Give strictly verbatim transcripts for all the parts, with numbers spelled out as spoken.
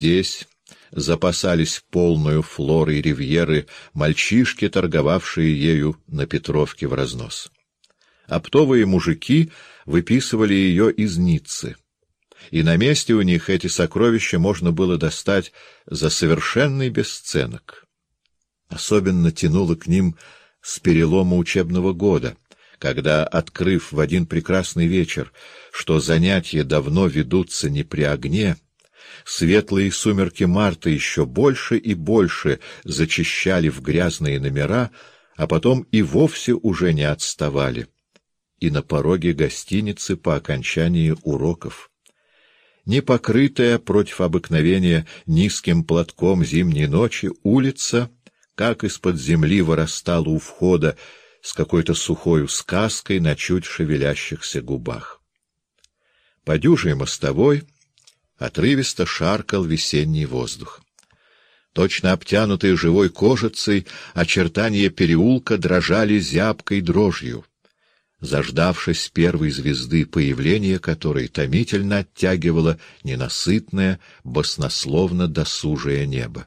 Здесь запасались полную флорой ривьеры мальчишки, торговавшие ею на Петровке в разнос. Оптовые мужики выписывали ее из Ниццы, и на месте у них эти сокровища можно было достать за совершенный бесценок. Особенно тянуло к ним с перелома учебного года, когда, открыв в один прекрасный вечер, что занятия давно ведутся не при огне, светлые сумерки марта еще больше и больше зачищали в грязные номера, а потом и вовсе уже не отставали, и на пороге гостиницы по окончании уроков. Непокрытая против обыкновения низким платком зимней ночи улица, как из-под земли, вырастала у входа с какой-то сухою сказкой на чуть шевелящихся губах. По дюжей мостовой отрывисто шаркал весенний воздух. Точно обтянутые живой кожицей, очертания переулка дрожали зябкой дрожью, заждавшись первой звезды, появление которой томительно оттягивало ненасытное, баснословно-досужее небо.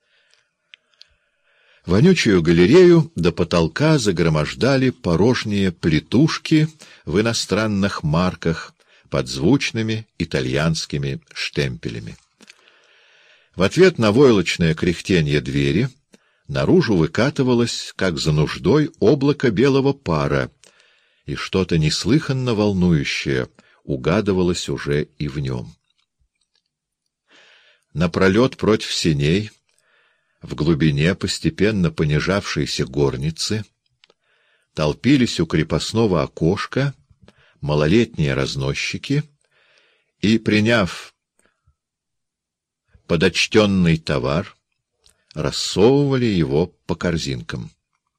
Вонючую галерею до потолка загромождали порожние плитушки в иностранных марках под звучными итальянскими штемпелями. В ответ на войлочное кряхтенье двери наружу выкатывалось, как за нуждой, облако белого пара, и что-то неслыханно волнующее угадывалось уже и в нем. Напролет против сеней, в глубине постепенно понижавшейся горницы, толпились у крепостного окошка малолетние разносчики и, приняв подочтенный товар, рассовывали его по корзинкам.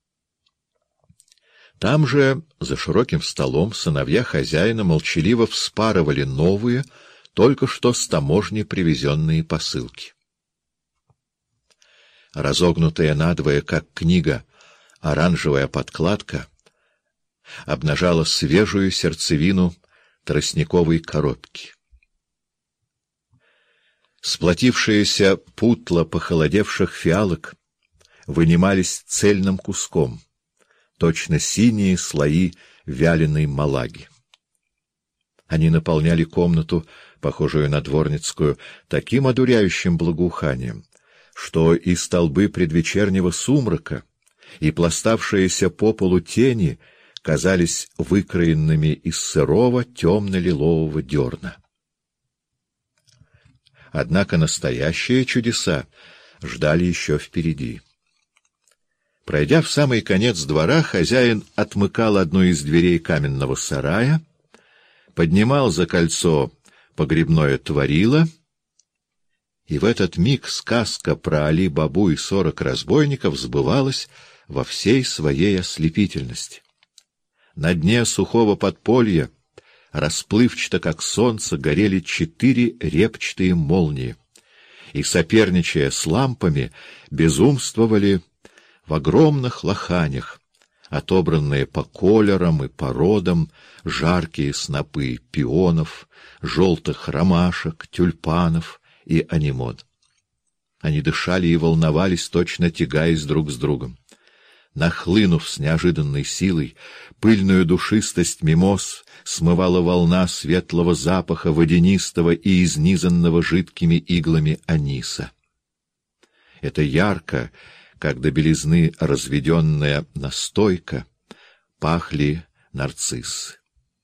Там же, за широким столом, сыновья хозяина молчаливо вспарывали новые, только что с таможни привезенные посылки. Разогнутая надвое, как книга, оранжевая подкладка обнажала свежую сердцевину тростниковой коробки. Сплотившиеся путла похолодевших фиалок вынимались цельным куском, точно синие слои вяленой малаги. Они наполняли комнату, похожую на дворницкую, таким одуряющим благоуханием, что и столбы предвечернего сумрака, и пластавшиеся по полу тени казались выкроенными из сырого темно-лилового дерна. Однако настоящие чудеса ждали еще впереди. Пройдя в самый конец двора, хозяин отмыкал одну из дверей каменного сарая, поднимал за кольцо погребное творило, и в этот миг сказка про Али-Бабу и сорок разбойников сбывалась во всей своей ослепительности. На дне сухого подполья, расплывчато как солнце, горели четыре репчатые молнии, и, соперничая с лампами, безумствовали в огромных лоханях, отобранные по колерам и породам, жаркие снопы пионов, желтых ромашек, тюльпанов и анимон. Они дышали и волновались, точно тягаясь друг с другом. Нахлынув с неожиданной силой, пыльную душистость мимоз смывала волна светлого запаха водянистого и изнизанного жидкими иглами аниса. Это ярко, как до белизны разведенная настойка, пахли нарциссы.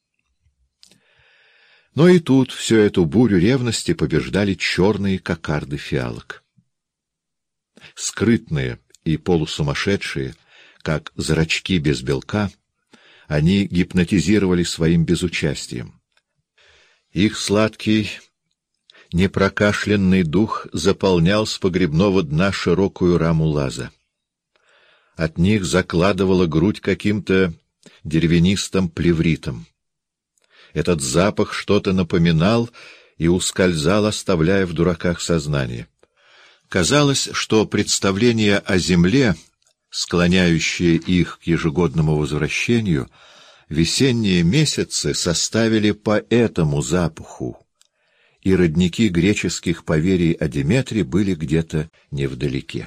Но и тут всю эту бурю ревности побеждали черные кокарды фиалок. Скрытные и полусумасшедшие, как зрачки без белка, они гипнотизировали своим безучастием. Их сладкий, непрокашленный дух заполнял с погребного дна широкую раму лаза. От них закладывала грудь каким-то деревянистым плевритом. Этот запах что-то напоминал и ускользал, оставляя в дураках сознание. Казалось, что представление о земле, склоняющие их к ежегодному— весенние месяцы составили по этому запаху, и родники греческих поверий о Деметре были где-то невдалеке.